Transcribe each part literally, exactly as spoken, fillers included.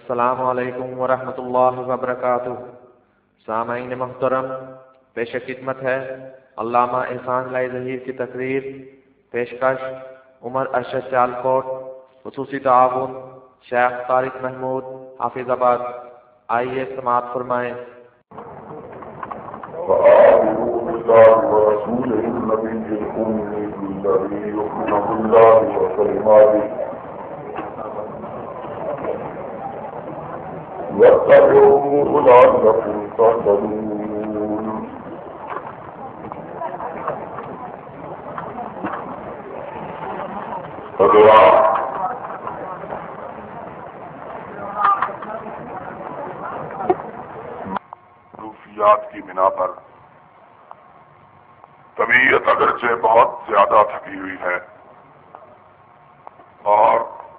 السلام علیکم ورحمۃ اللہ وبرکاتہ۔ سامعین محترم، پیش خدمت ہے علامہ احسان لائی ظہیر کی تقریر۔ پیشکش عمر ارشد سیالکوٹ، خصوصی تعاون شیخ طارق محمود حافظ آباد۔ آئیے سماعت فرمائیں۔ واتقوا لعلكم تهتدون۔ مصروفیات کی بنا پر طبیعت اگرچہ بہت زیادہ تھکی ہوئی ہے اور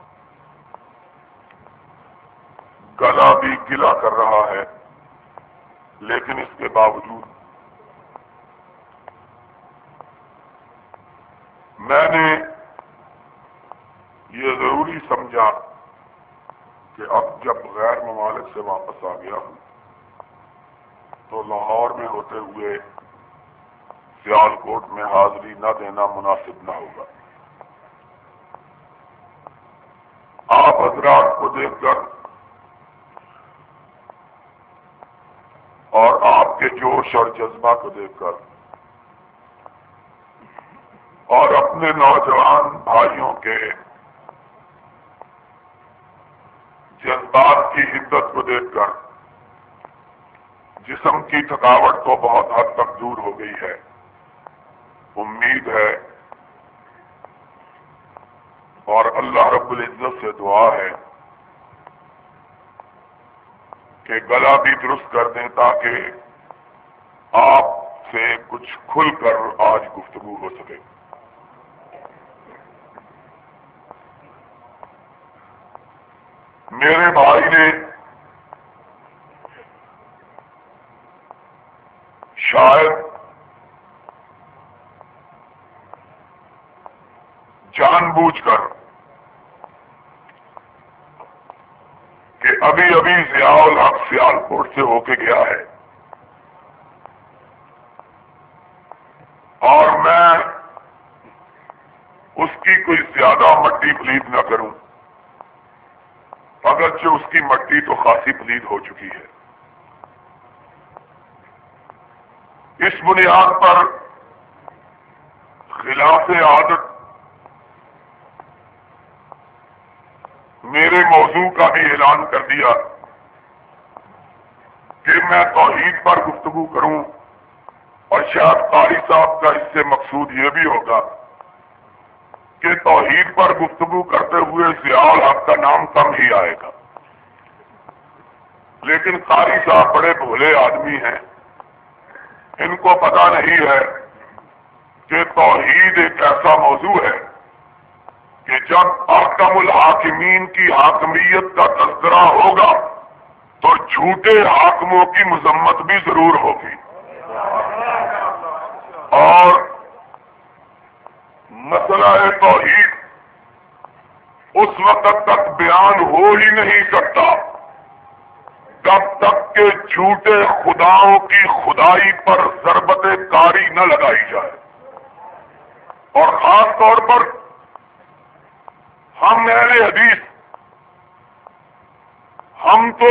گلا بھی گلا کر رہا ہے، لیکن اس کے باوجود میں نے یہ ضروری سمجھا کہ اب جب غیر ممالک سے واپس آ گیا ہوں تو لاہور میں ہوتے ہوئے سیالکوٹ میں حاضری نہ دینا مناسب نہ ہوگا۔ آپ حضرات کو دیکھ کر اور آپ کے جوش اور جذبہ کو دیکھ کر اور اپنے نوجوان بھائیوں کے جذبات کی حدت کو دیکھ کر جسم کی تھکاوٹ تو بہت حد تک دور ہو گئی ہے۔ امید ہے اور اللہ رب العزت سے دعا ہے کہ گلا بھی درست کر دیں تاکہ آپ سے کچھ کھل کر آج گفتگو ہو سکے۔ میرے بھائی نے شاید جان بوجھ کر کہ ابھی ابھی ضیاء الحق سیالکوٹ سے ہو کے گیا ہے اور میں اس کی کوئی زیادہ مٹی پلید نہ کروں، اگرچہ اس کی مٹی تو خاصی پلید ہو چکی ہے۔ اس بنیاد پر خلاف عادت میرے موضوع کا بھی اعلان کر دیا کہ میں توحید پر گفتگو کروں، اور شاید قاری صاحب کا اس سے مقصود یہ بھی ہوگا کہ توحید پر گفتگو کرتے ہوئے ضیاء الحق کا نام کم ہی آئے گا، لیکن قاری صاحب بڑے بھولے آدمی ہیں، ان کو پتہ نہیں ہے کہ توحید ایک ایسا موضوع ہے کہ جب احکم الحاکمین کی حاکمیت کا تذکرہ ہوگا تو جھوٹے حاکموں کی مذمت بھی ضرور ہوگی، اور مسئلہ توحید اس وقت تک بیان ہو ہی نہیں سکتا جب تک کہ جھوٹے خداؤں کی خدائی پر ضربت کاری نہ لگائی جائے۔ اور خاص طور پر ہم اہل حدیث، ہم تو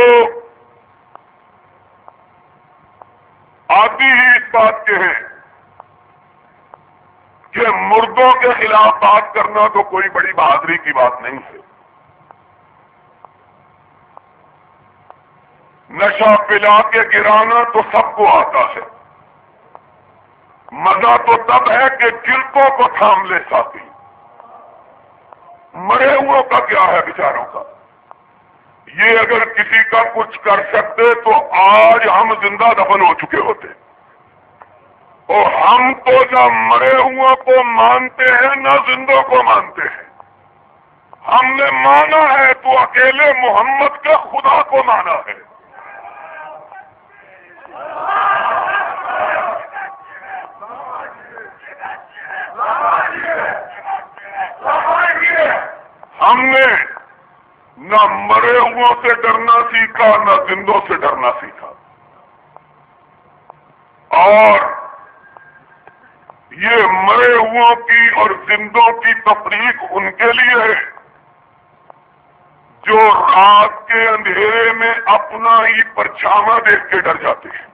آتی ہی اس بات کے ہیں کہ مردوں کے خلاف بات کرنا تو کوئی بڑی بہادری کی بات نہیں ہے۔ نشہ پلا کے گرانا تو سب کو آتا ہے، مزہ تو تب ہے کہ گرتوں کو تھام لے ساتھی، مرے ہوئوں کا کیا ہے بیچاروں کا؟ یہ اگر کسی کا کچھ کر سکتے تو آج ہم زندہ دفن ہو چکے ہوتے، اور ہم تو نہ مرے ہوئوں کو مانتے ہیں نہ زندوں کو مانتے ہیں۔ ہم نے مانا ہے تو اکیلے محمد کے خدا کو مانا ہے۔ ہم نے نہ مرے ہوئوں سے ڈرنا سیکھا نہ زندوں سے ڈرنا سیکھا. اور یہ مرے ہوئوں کی اور زندوں کی تفریق ان کے لیے ہے جو رات کے اندھیرے میں اپنا ہی پرچھاوا دیکھ کے ڈر جاتے ہیں.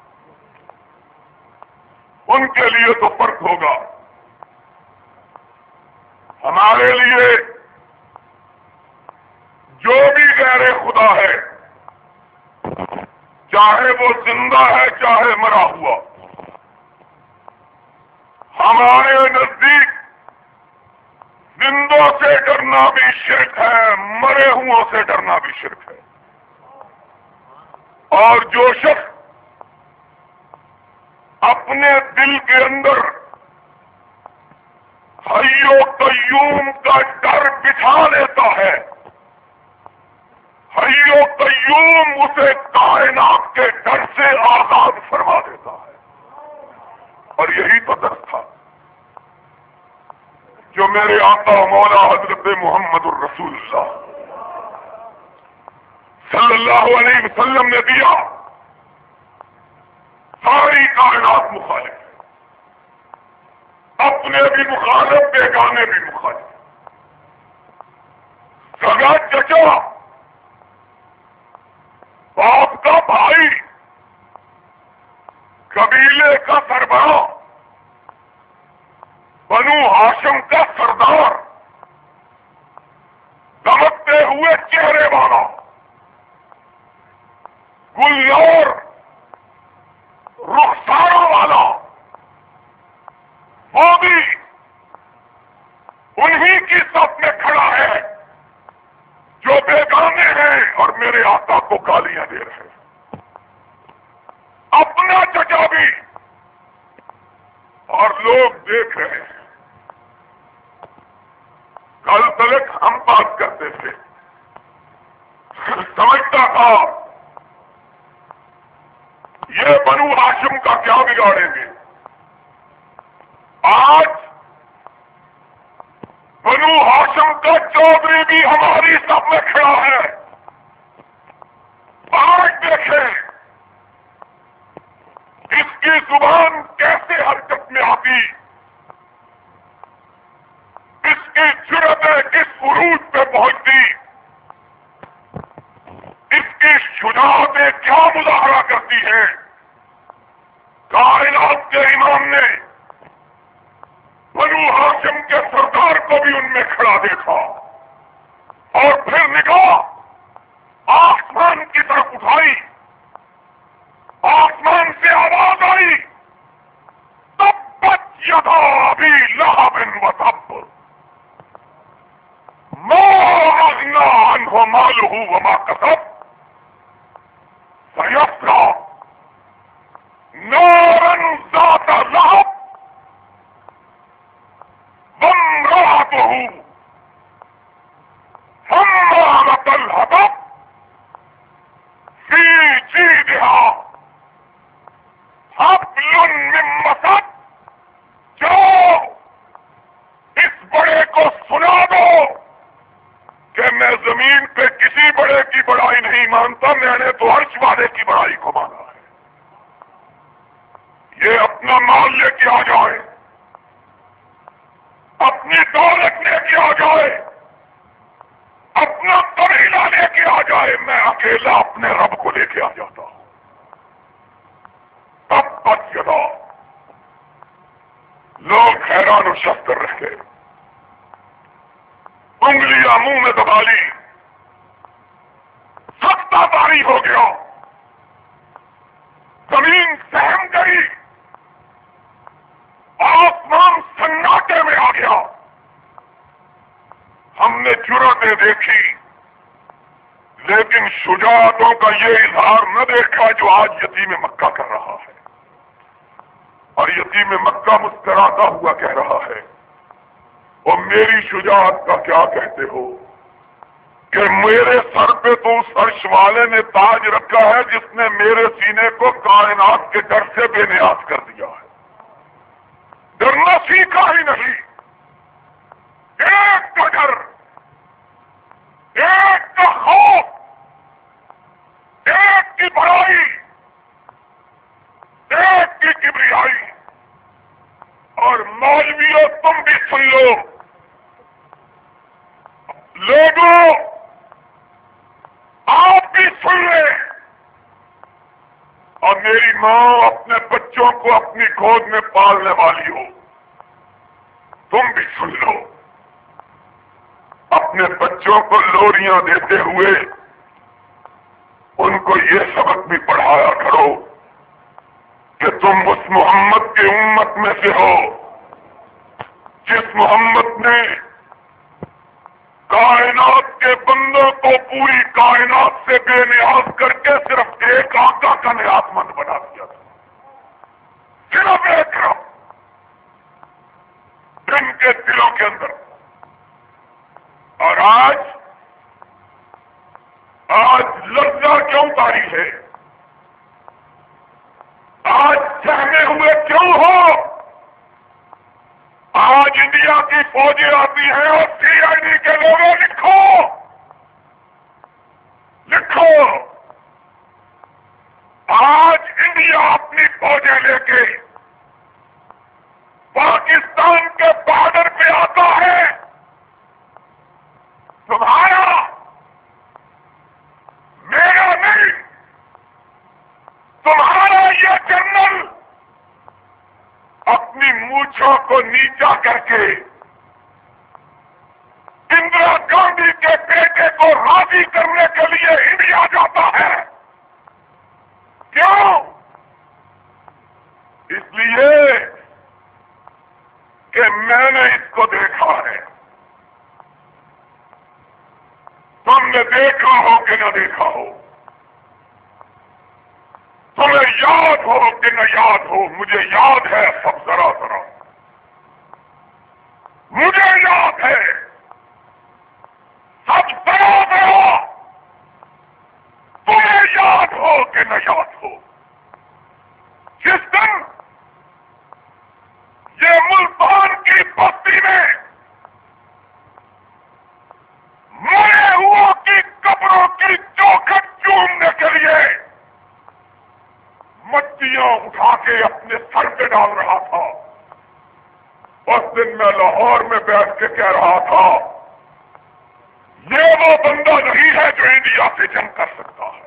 ان کے لیے تو فرق ہوگا. ہمارے لیے جو بھی غیر خدا ہے، چاہے وہ زندہ ہے چاہے مرا ہوا، ہمارے نزدیک زندوں سے ڈرنا بھی شرک ہے، مرے ہوئوں سے ڈرنا بھی شرک ہے. اور جو شخص اپنے دل کے اندر حی و قیوم کا ڈر بٹھا لیتا ہے، حی و قیوم اسے کائنات کے ڈر سے آزاد فرما دیتا ہے. اور یہی تو درس تھا جو میرے آقا مولا حضرت محمد الرسول اللہ صلی اللہ علیہ وسلم نے دیا. ساری کائنات مخالف ہے، اپنے بھی مخالف، بیگانے بھی مخالف. سگا چچا، باپ کا بھائی، قبیلے کا سربراہ، بنو ہاشم کا سردار، دمکتے ہوئے چہرے والا، گلزار رخساروں والا، وہ بھی انہی کی صف میں کھڑا ہے جو بیگانے ہیں اور میرے آقا کو گالیاں دے رہے ہیں. اپنا چچا بھی، اور لوگ دیکھ رہے ہیں. کل تلک ہم بات کرتے تھے، سمجھتا تھا یہ بنو ہاشم کا کیا بگاڑیں گے. آج بنو ہاشم کا چودھری بھی ہماری سب میں کھڑا ہے. آج دیکھیں اس کی زبان کیسے حرکت میں آتی، اس کی جرأتیں کس عروج پہ پہنچتی، اس کی شجاعتیں کیا مظاہرہ کرتی ہیں. کائنات کے امام نے بنو ہاشم کے سردار کو بھی ان میں کھڑا دیکھا اور پھر نگاہ آسمان کی طرف اٹھائی. آسمان سے آواز آئی، تبت یدا ابی لہب وتب ما اغنی عنہ مالہ وما کسب سیصلی نارا ذات لہب وامرأتہ حمالۃ الحطب فی جیدہا حبل من مسد. جاؤ اس بڑے کو سنا دو کہ میں زمین پہ کسی بڑے کی بڑائی نہیں مانتا، میں نے تو عرش والے کی بڑائی کو مانا ہے. یہ اپنا مال لے کے آ جائے، اپنی دولت لے کے آ جائے، اپنا قبیلہ لے کے آ جائے، میں اکیلا اپنے رب کو لے کے آ جاتا ہوں. تبت یدا، لوگ حیران و شفتر رہ گئے، انگلیاں منہ میں دبا لی، سختا باری ہو گیا، زمین سہم گئی، آسمان سناٹے میں آ گیا. ہم نے جرأتیں دیکھی لیکن شجاعتوں کا یہ اظہار نہ دیکھا جو آج یتیم مکہ کر رہا ہے. اور یتیم مکہ مسکراتا ہوا کہہ رہا ہے، اور میری شجاعت کا کیا کہتے ہو کہ میرے سر پہ تو اس عرش والے نے تاج رکھا ہے جس نے میرے سینے کو کائنات کے ڈر سے بے نیاز کر دیا ہے. ڈرنا سیکھا ہی نہیں، ایک کا ڈر ایک کا خوف، ایک کی بڑائی، ایک کی کبریائی۔ اور مولویوں تم بھی سن لو، لوگوں آپ بھی سن لیں، اور میری ماں اپنے بچوں کو اپنی گود میں پالنے والی ہو، تم بھی سن لو، اپنے بچوں کو لوریاں دیتے ہوئے ان کو یہ سبق بھی پڑھایا کرو کہ تم اس محمد کی امت میں سے ہو جس محمد نے کائنات کے بندوں کو پوری کائنات سے بے نیاز کر کے صرف ایک آقا کا نیاز مند بنا دیا تھا، صرف ایک رب ان کے دلوں کے اندر۔ اور آج آج لرزہ کیوں طاری ہے؟ آج سہمے ہوئے کیوں ہو؟ آج انڈیا کی فوجیں آتی ہیں اور سی آئی ڈی کے لوگوں لکھو لکھو آج انڈیا اپنی فوجیں لے کے پاکستان کے بارڈر پہ آتا ہے، تمہارا میرا نہیں، تمہارا یہ جنرل اپنی مونچھوں کو نیچا کر کے اندرا گاندھی کے بیٹے کو راضی کرنے کے لیے انڈیا جاتا ہے۔ کیوں؟ اس لیے کہ میں نے اس کو دیکھا ہے۔ تم نے دیکھا ہو کہ نہ دیکھا ہو، تمہیں یاد ہو کہ نہ یاد ہو، مجھے یاد ہے سب ذرا ذرا، مجھے یاد ہے سب ذرا ذرا، تمہیں یاد ہو کہ نہ یاد ہو۔ جس دن یہ ملتان کی بستی میں مرے ہوا کی قبروں کی چوکھٹ چومنے کے لیے مٹیاں اٹھا کے اپنے سر پہ ڈال رہا تھا، اس دن میں لاہور میں بیٹھ کے کہہ رہا تھا یہ وہ بندہ نہیں ہے جو انڈیا سے جنگ کر سکتا ہے۔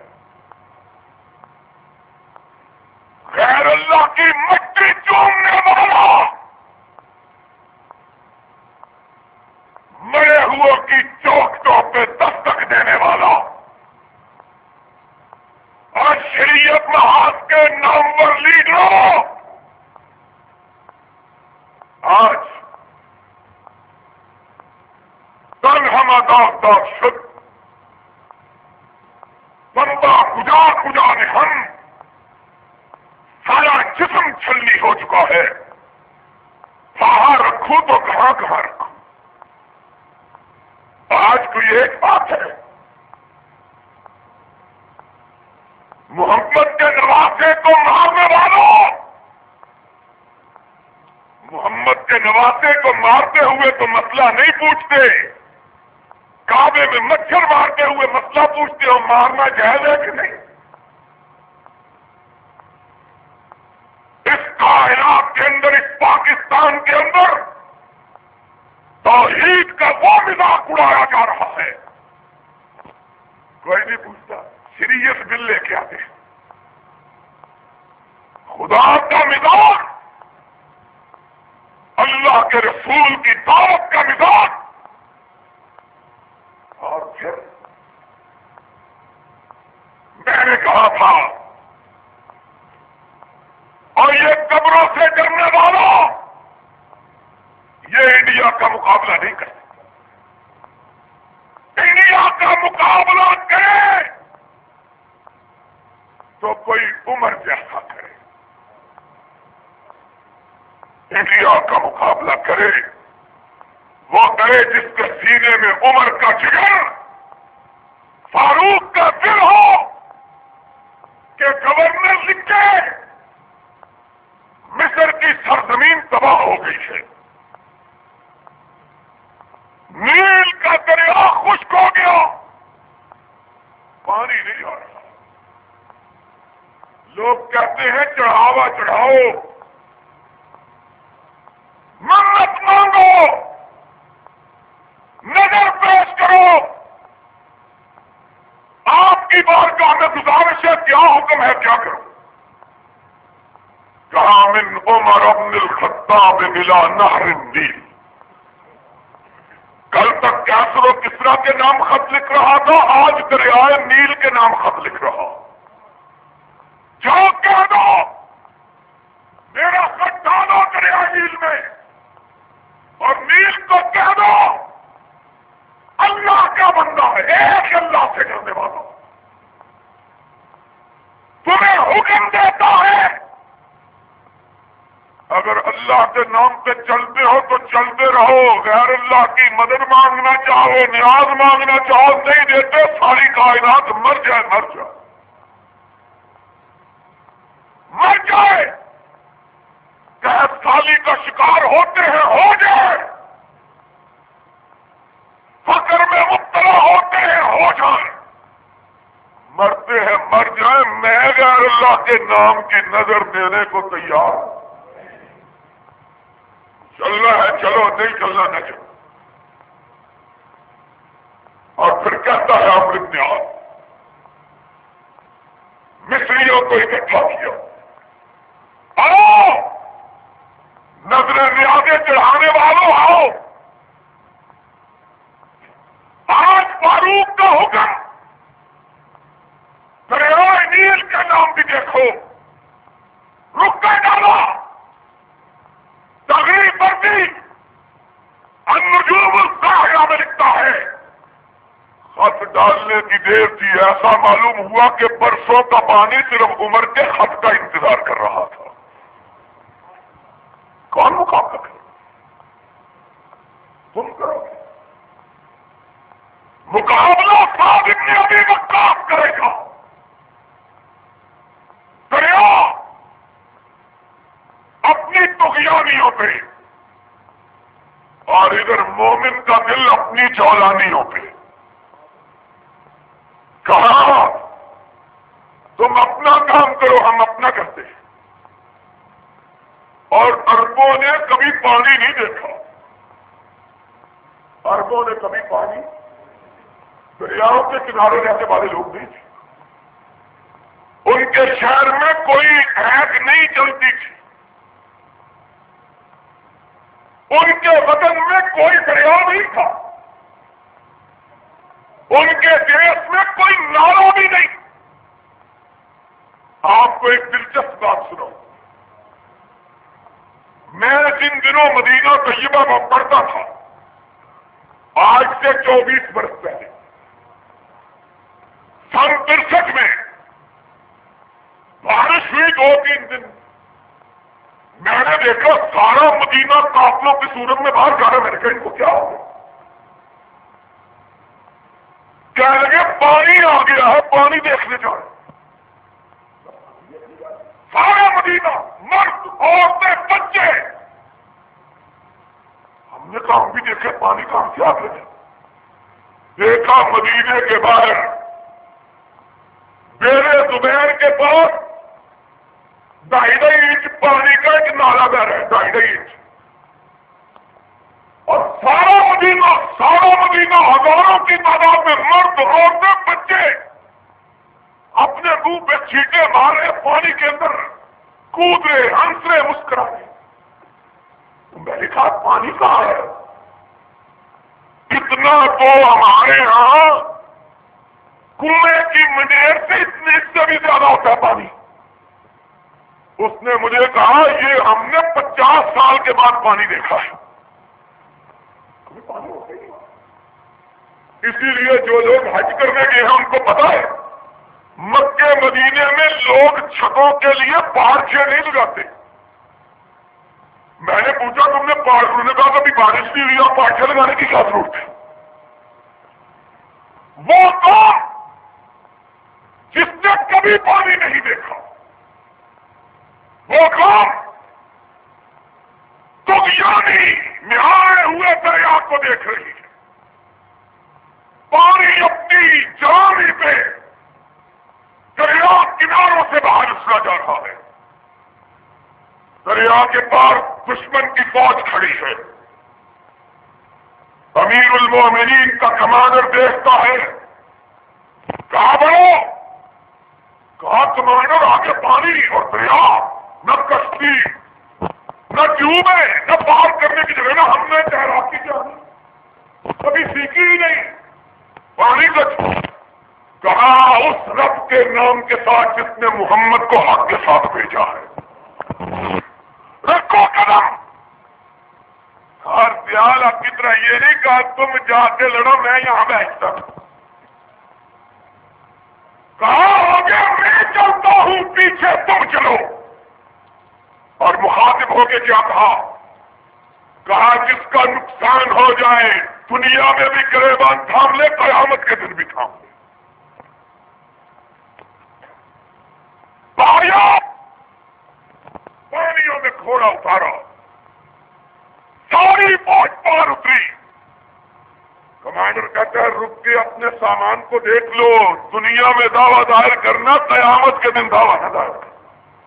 غیر اللہ کی مٹی چومنے والا، مرے ہوئے کی چوکھٹوں پہ دستک دینے والا، اور شریعت محاذ کے نامور لیڈروں، آج تن ہم داغ داغ شد، بندہ کجا کجا نہن، سارا جسم چھلنی ہو چکا ہے، باہر رکھوں تو کہاں کہاں رکھوں۔ آج کوئی ایک بات ہے، محمد کے نواسے کو مارنے والوں، محمد کے نواسے کو مارتے ہوئے تو مسئلہ نہیں پوچھتے، کعبے میں مچھر مارتے ہوئے مسئلہ پوچھتے ہو مارنا جائز ہے کہ نہیں؟ اس کائنات کے اندر، اس پاکستان کے اندر توحید کا وہ مذاق اڑایا جا رہا ہے، کوئی نہیں پوچھتا، سیریس بل لے کے آتے ہیں۔ خدا کا مزاج، اللہ کے رسول کی دعوت کا مزاج، اور پھر میں نے کہا تھا اور یہ قبروں سے ڈرنے والا یہ انڈیا کا مقابلہ نہیں کر سکتا، انڈیا کا مقابلہ کرے تو کوئی عمر جیسا کرے، انڈیا کا مقابلہ کرے وہ کرے جس کے سینے میں عمر کا جگر، فاروق کا دل ہو کہ گورنر لکھے مصر کی سرزمین تباہ ہو گئی ہے، نیل کا دریا خشک ہو گیا، لوگ کہتے ہیں چڑھاوا چڑھاؤ، منت مانگو، نظر پیش کرو، آپ کی بارگاہ میں گزارش ہے، کیا حکم ہے کیا کرو؟ کہا من عمر بن الخطاب بلا نہر النیل، کل تک کیسر و کسرا کے نام خط لکھ رہا تھا، آج دریائے نیل کے نام خط لکھ رہا۔ جاؤ کہہ دو میرا خط ڈالو دریائے نیل میں، اور نیل کو کہہ دو اللہ کا بندہ ہے، ایک اللہ سے ڈرنے والا تمہیں حکم دیتا ہے، اگر اللہ کے نام پہ چلتے ہو تو چلتے رہو، غیر اللہ کی مدد مانگنا چاہو، نیاز مانگنا چاہو، نہیں دیتے، ساری کائنات مر جائے مر جائے مر جائے، قحط سالی کا شکار ہوتے ہیں ہو جائے، فقر میں مبتلا ہوتے ہیں ہو جائے، مرتے ہیں مر جائیں، میں غیر اللہ کے نام کی نظر دینے کو تیار ہوں۔ چلنا ہے چلو، نہیں چلنا نہ چلو۔ اور پھر کہتا ہے عمرو بن عاص، مصریوں کو اکٹھا کیا، آؤ نظر نیازیں چڑھانے والوں آؤ، آج فاروق کا حکم، دریائے نیل کا نام بھی دیکھو، رک کر ڈالا، تغریب بردی، النجوم الساحرہ میں لکھتا ہے، خط ڈالنے کی دیر تھی، ایسا معلوم ہوا کہ برسوں کا پانی صرف عمر کے خط کا انتظار کر رہا تھا۔ کون مقابلہ کرے؟ تم کرو گے مقابلہ، سعد بن ابی وقاص کرے گا، دریا اپنی طغیانیوں پہ، اور ادھر مومن کا دل اپنی جولانیوں پہ۔ کہا تم اپنا کام کرو، ہم اپنا کرتے ہیں، اور اربوں نے کبھی پانی نہیں دیکھا، اربوں نے کبھی پانی، دریاؤں کے کنارے رہنے والے لوگ نہیں تھے، ان کے شہر میں کوئی آگ نہیں چلتی تھی، ان کے وطن میں کوئی دریا نہیں تھا، ان کے دیش میں کوئی نالا بھی نہیں۔ آپ کو ایک دلچسپ بات سناؤں، میں جن دنوں مدینہ طیبہ میں پڑھتا تھا، آج سے چوبیس برس پہلے، سن ترسٹھ میں بارش ہوئی دو تین دن، میں نے دیکھا سارا مدینہ قافلوں کی صورت میں باہر جا رہا، میں نے کہا ان کو کیا ہو گیا؟ کہنے لگے پانی آ گیا ہے، پانی دیکھنے جا رہے، سارا مدینہ، مرد عورتیں بچے۔ ہم نے کہا ہم بھی دیکھے پانی کہاں سے آ گیا، دیکھا مدینے کے باہر بیر زبیر کے پاس ڈھائی ڈھائی انچ پانی کا ایک نالا بہ رہا ہے، ڈھائی ڈھائی انچ، اور سارا مدینہ سارا مدینہ ہزاروں کی تعداد میں مرد عورتیں بچے اپنے منہ پہ چھینٹے مارے، پانی کے اندر کود رہے، ہنس رہے، مسکرا رہے۔ میں نے کہا پانی کہاں ہے؟ اتنا تو ہمارے ہاں کنویں کی منڈیر سے اتنے سے بھی زیادہ ہوتا ہے پانی۔ اس نے مجھے کہا یہ ہم نے پچاس سال کے بعد پانی دیکھا ہے۔ پانی ہوتا ہی نہیں، اسی لیے جو لوگ حج کرنے گئے ہیں ان کو پتا ہے مکے مدینے میں لوگ چھتوں کے لیے پارچے نہیں لگاتے۔ میں نے پوچھا تم نے انہوں نے کہا کبھی بارش نہیں ہوئی اور پارچے لگانے کی کیا ضرورت ہے؟ وہ قوم جس نے کبھی پانی نہیں دیکھا، وہ قوم طغیانی نہائے ہوئے دریا کو دیکھ رہی ہے، پانی اپنی جانی پہ دریا کناروں سے باہر اسرا جا رہا ہے. دریا کے پار دشمن کی فوج کھڑی ہے. امیر المومنین کا کمانڈر دیکھتا ہے. کہاں بڑھو؟ کہا کمانڈر آگے پانی اور دریا، نہ کشتی نہ ٹیوبیں نہ پار کرنے کی جگہ. نا ہم نے تیراکی جانی کبھی سیکھی ہی نہیں. پانی کا کہا اس رب کے نام کے ساتھ جس نے محمد کو حق کے ساتھ بھیجا ہے، رکھو قدم. ہر دیال آپ کی طرح یہ نہیں کہا تم جا کے لڑو میں یہاں بیٹھتا ہوں. کہا آگے میں چلتا ہوں پیچھے تم چلو. اور مخاطب ہو کے کیا کہا؟ کہا جس کا نقصان ہو جائے دنیا میں بھی گریبان تھام لے، قیامت کے دن بھی تھام لے. پہاڑیوں پانیوں میں گھوڑا اتارا، ساری فوج پار اتری. کمانڈر کہتا ہے رک کے اپنے سامان کو دیکھ لو. دنیا میں دعویٰ دائر کرنا، قیامت کے دن دعویٰ نہ دائر کرنا.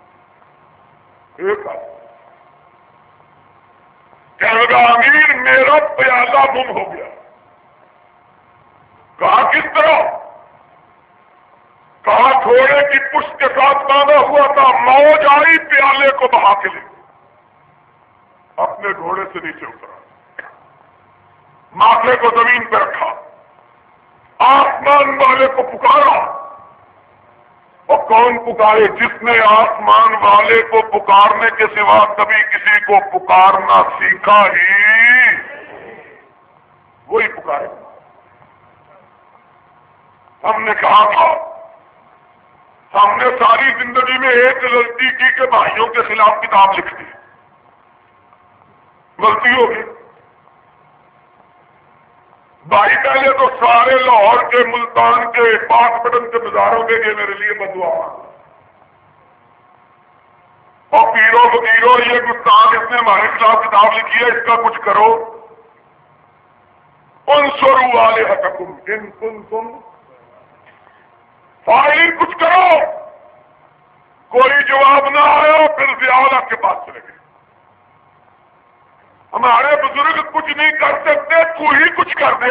ایک کہنے لگا امیر میرا پیالہ گم ہو گیا. کہا کس طرح؟ کہا گھوڑے کی پشت کے ساتھ باندھا ہوا تھا، موج آئی پیالے کو بہا کے لے. اپنے گھوڑے سے نیچے اترا، ماتھے کو زمین پہ رکھا، آسمان والے کو پکارا. اور کون پکارے؟ جس نے آسمان والے کو پکارنے کے سوا کبھی کسی کو پکارنا سیکھا ہی وہی پکارے. ہم نے کہا تھا ہم نے ساری زندگی میں ایک غلطی کی کہ بھائیوں کے خلاف کتاب لکھ دی. غلطی ہوگی. بھائی پہلے تو سارے لاہور کے، ملتان کے، پاک پٹن کے بازاروں کے لیے میرے لیے بدعا اور پیرو فقیرو یہ گستاخ اس نے ہمارے خلاف کتاب لکھی ہے، اس کا کچھ کرو. انصروا والے حقکم ان کنتم فاعلین، کچھ کرو. کوئی جواب نہ آیا، پھر ضیاء کے پاس چلے گئے. ہمارے بزرگ کچھ نہیں کر سکتے، تو ہی کچھ کر دے.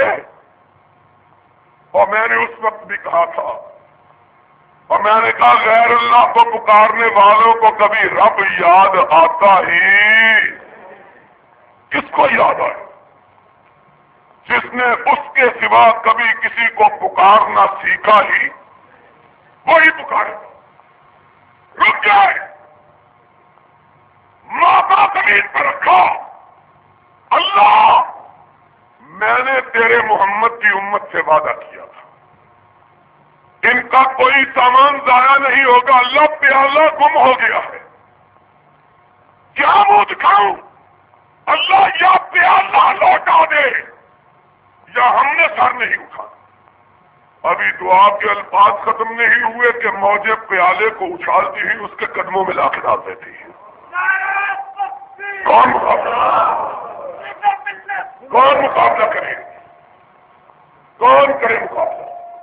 اور میں نے اس وقت بھی کہا تھا، اور میں نے کہا غیر اللہ کو پکارنے والوں کو کبھی رب یاد آتا ہی کس کو یاد آئے؟ جس نے اس کے سوا کبھی کسی کو پکارنا سیکھا ہی وہی پکارے. رک جائے، ماتا زمین پر رکھا. اللہ میں نے تیرے محمد کی امت سے وعدہ کیا تھا ان کا کوئی سامان ضائع نہیں ہوگا. اللہ پیالہ گم ہو گیا ہے، کیا منہ دکھاؤں؟ اللہ یا پیالہ لوٹا دے یا ہم نے سر نہیں اٹھانا. ابھی دعا کے الفاظ ختم نہیں ہوئے کہ موجے پیالے کو اچھالتی ہی اس کے قدموں میں لا کے ڈال دیتی ہے. کون مقابلہ کون مقابلہ کرے؟ کون کرے مقابلہ؟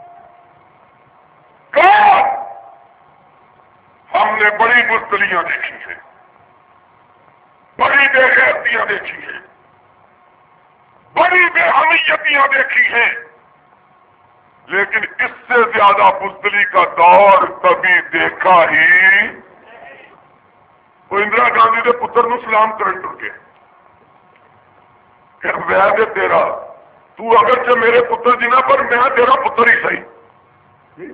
کون؟ ہم نے بڑی بزدلیاں دیکھی ہیں، بڑی بے غیرتیاں دیکھی ہیں، بڑی بے حمیتیاں دیکھی ہیں، لیکن اس سے زیادہ بزدلی کا دور کبھی دیکھا ہی. وہ اندرا گاندھی کے پتر نو سلام کرن ٹر کے کہ وید تیرا تو اگرچہ میرے پتر جی نہ پر میں تیرا پتر ہی صحیح.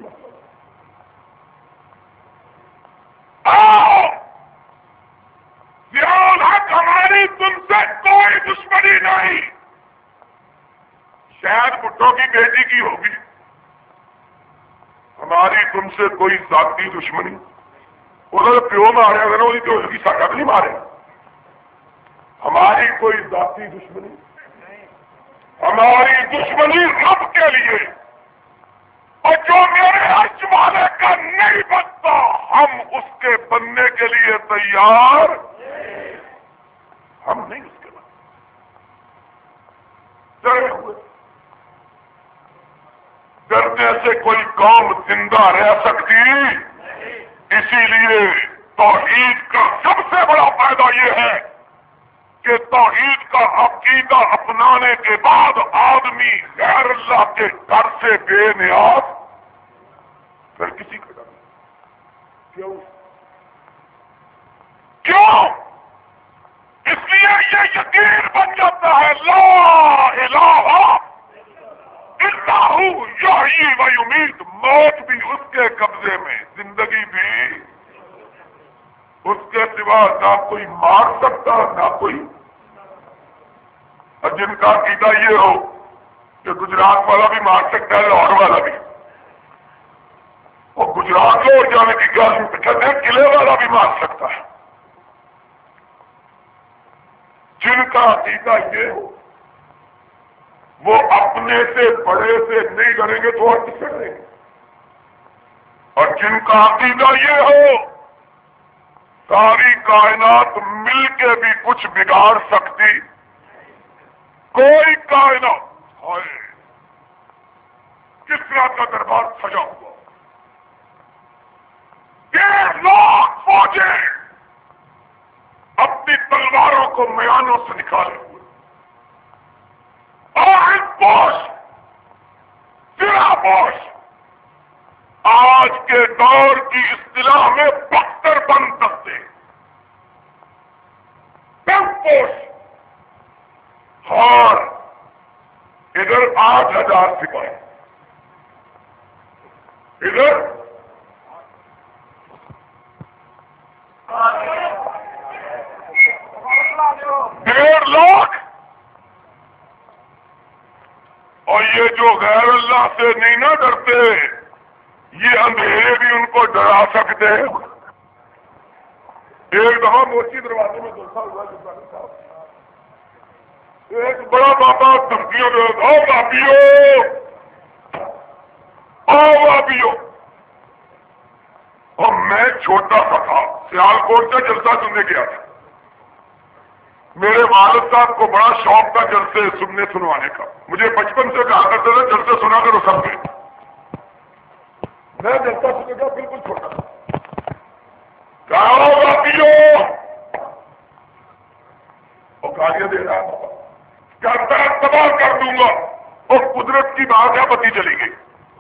آؤ ضیاء الحق، ہماری تم سے کوئی دشمنی نہیں. شاید بھٹو کی بیٹی کی ہوگی، ہماری تم سے کوئی ذاتی دشمنی. ادھر پیو مارے اگر وہی تو اس کی ساٹا بھی نہیں مارے. ہماری کوئی ذاتی دشمنی، ہماری دشمنی رب کے لیے. اور جو میرے عرش والے کا نہیں بنتا ہم اس کے بننے کے لیے تیار. ہم نہیں اس کے بنتے. ڈرے ہوئے ڈرنے سے کوئی قوم زندہ رہ سکتی اسی لیے توحید کا سب سے بڑا فائدہ یہ ہے کہ توحید کا عقیدہ اپنانے کے بعد آدمی غیر اللہ کے ڈر سے بے نیاز پھر کسی کا ڈر نہیں۔ کیوں کیوں اس لیے یہ یقین بن جاتا ہے لا الہ الا ہو یحیی و یمیت، موت بھی اس کے قبضے میں، زندگی بھی اس کے سوا نہ کوئی مار سکتا نہ کوئی۔ اور جن کا عقیدہ یہ ہو کہ گجرات والا بھی مار سکتا ہے لاہور والا بھی، اور گجرات لوٹ جانے کی کیا کہتے ہیں قلعے والا بھی مار سکتا ہے، جن کا عقیدہ یہ ہو وہ اپنے سے بڑے سے نہیں ڈریں گے تو اور کس سے ڈریں گے، اور جن کا عقیدہ یہ ہو ساری کائنات مل کے بھی کچھ بگاڑ سکتی، کوئی کائنات ہائے کس طرح کا دربار سجا ہوا، ڈیڑھ لاکھ فوجیں اپنی تلواروں کو میانوں سے نکالے ہوئے، اور پوش سرا پوش آج کے دور کی اصطلاح میں بختر بند دستے بند پوش، اور ادھر آٹھ ہزار سپاہی، ادھر ڈیڑھ لاکھ، اور یہ جو غیر اللہ سے نہیں نہ ڈرتے یہ اندھیرے بھی ان کو ڈرا سکتے ہیں۔ ایک دفعہ موچی دروازے میں دوسرا ہوا صاحب، ایک بڑا بابا دھمکیوں دے او بابیو او بابیو، اور میں چھوٹا سا تھا سیال کوٹ سے جلسہ سننے گیا تھا، میرے والد صاحب کو بڑا شوق تھا جلسے سننے سنوانے کا، مجھے بچپن سے کہا کرتے تھے جلسے سنا کرو سب کے، میں جلسہ سننے گیا بالکل چھوٹا تھا، کہا بابیو اور گالیاں دے رہا ہے، کہتا ہے تباہ کر دوں گا، اور قدرت کی بات ہے پتی چلی گئی،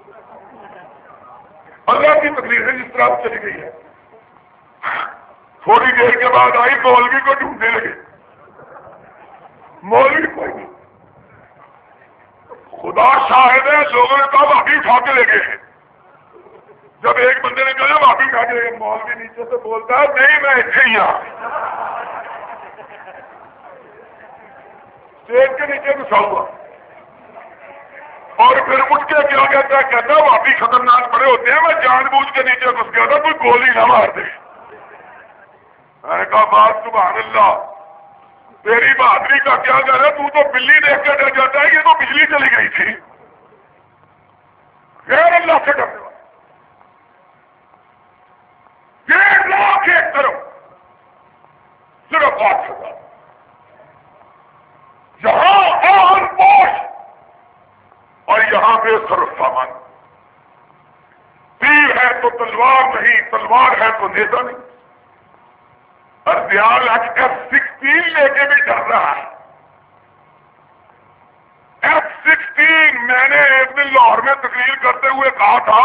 اللہ کی تقدیر ہے جس طرح چلی گئی ہے۔ تھوڑی دیر کے بعد آئی مولوی کو ڈھونڈنے لگے، مولوی کوئی نہیں، خدا شاہد ہے لوگوں نے کہا معافی اٹھا کے لے گئے ہیں، جب ایک بندے نے کہا معافی اٹھا کے لے گئے، مولوی نیچے سے بولتا ہے نہیں میں اتنے ہی ہوں، اسٹیج کے نیچے گھسا ہوا، اور پھر اٹھ کے کیا کہتا ہے، کہتا ہے معافی خطرناک بڑے ہوتے ہیں، میں جان بوجھ کے نیچے گھس گیا تھا کوئی گولی نہ مار دے۔ میں نے کہا بات سبحان اللہ، تیری بہادری کا کیا کہہ ہے، تو تو بلی دیکھ کے ڈر جاتا ہے، یہ تو بجلی چلی گئی تھی، غیر اللہ سے ڈرنے والا، ڈیڑھ لاکھ ایک طرف صرف آٹھ ہزار، یہاں آن پوش اور یہاں بے سر سامان، تیر ہے تو تلوار نہیں، تلوار ہے تو نیزہ نہیں، ارضیال آج ایف سکسٹین لے کے بھی ڈر رہا ہے، ایف سکسٹین میں نے ایک دن لاہور میں تقریر کرتے ہوئے کہا تھا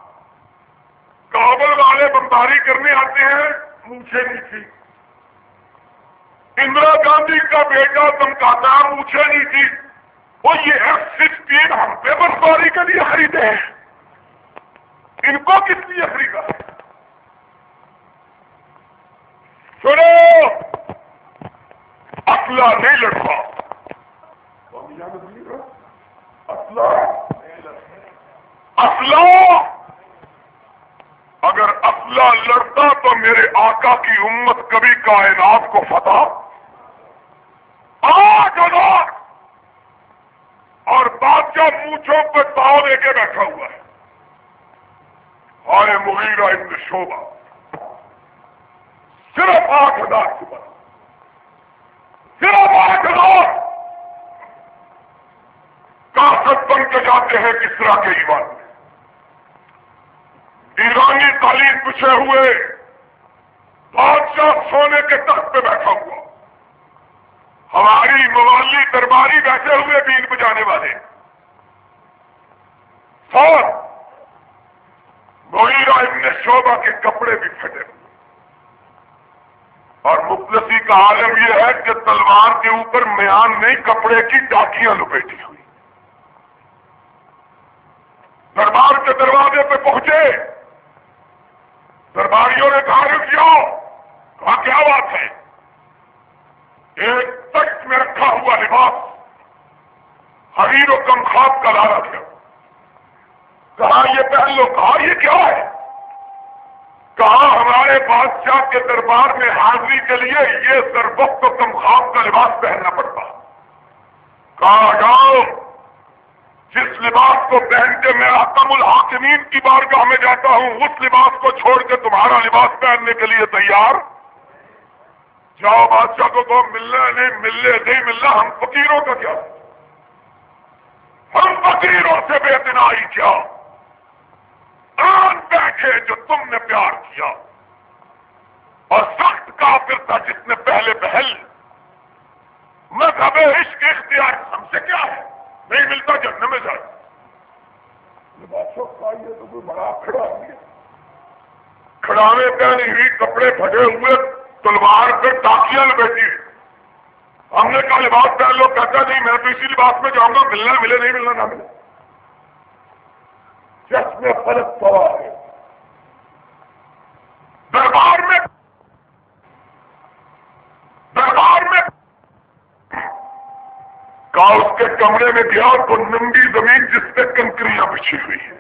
کابل والے بمباری کرنے آتے ہیں مونچھے نہیں تھی، اندرا گاندھی کا بیٹا دمکاتا مونچھے نہیں تھی، وہ یہ ایف سکسٹین ہم پہ بمباری کے لیے خریدے ہیں، ان کو کس لیے خریدا؟ سنو اصلہ نہیں لڑتا، اصلہ اگر اصلہ لڑتا تو میرے آقا کی امت کبھی کائنات کو فتح آٹھ ہزار، اور بادشاہ مونچھوں پہ تاؤ لے کے بیٹھا ہوا ہے، ہائے مغیرہ ابن شعبہ، صرف آٹھ ہزار کے بعد، صرف آٹھ ہزار طاقت بن کے جاتے ہیں کس طرح کے ایمان میں، ایرانی قالین بچھے ہوئے، بادشاہ سونے کے تخت پہ بیٹھا ہوا، ہماری موالی درباری بیٹھے ہوئے بین بجانے والے، اور مغیرہ ابن شعبہ کے کپڑے بھی پھٹے ہوئے، اور مفلسی کا عالم یہ ہے کہ تلوار کے اوپر میان نہیں، کپڑے کی ڈاکیاں لپیٹی ہوئی۔ دربار کے دروازے پہ پہنچے، درباریوں نے کہا رکیو، کہا کیا بات ہے؟ ایک تخت میں رکھا ہوا لباس حریر و کمخاب کا لایا گیا، کہا یہ پہن لو، کہا یہ کیا ہے؟ کہا ہمارے بادشاہ کے دربار میں حاضری کے لیے یہ سربخت و کمخاب کا لباس پہننا پڑتا۔ کہا جاؤ، جس لباس کو پہن کے میں حکم الحاکمین کی بارگاہ میں جاتا ہوں، اس لباس کو چھوڑ کے تمہارا لباس پہننے کے لیے تیار؟ جاؤ بادشاہ کو کہو ملنا نہیں، ملنے نہیں ملنا، ہم فقیروں کا کیا، ہم فقیروں سے بے اتنائی کیا؟ آن بیٹھے جو تم نے پیار کیا، اور سخت کافر تھا جس نے پہلے پہل مذہب عشق اختیار، ہم سے کیا ہے؟ نہیں ملتا جنت میں جائے۔ لباسوں کا یہ تو کوئی بڑا کھڑا ہے، کھڑاوے پہنی ہوئی، کپڑے پھٹے ہوئے، تلوار پہ ٹاکیاں لپیٹی۔ ہم نے کہا لباس پہن لو، کہتا نہیں میں تو اسی لباس میں جاؤں گا، ملنا ملے نہیں ملنا نہ ملے۔ جس میں فرق پڑا ہے دربار میں، دربار میں کہا اس کے کمرے میں گیا تو ننگی زمین جس پہ کنکریاں بچھی ہوئی ہے۔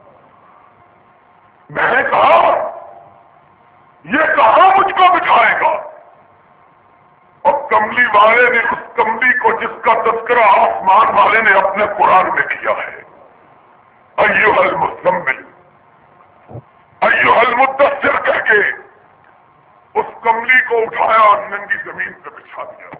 میں نے کہا یہ کہاں مجھ کو بٹھائے گا؟ اور کملی والے نے اس کملی کو جس کا تذکرہ آسمان والے نے اپنے قرآن میں کیا ہے، ایھا المزمل ایھا المدثر کہہ کے اس کملی کو اٹھایا اور ننگی زمین پہ بچھا دیا۔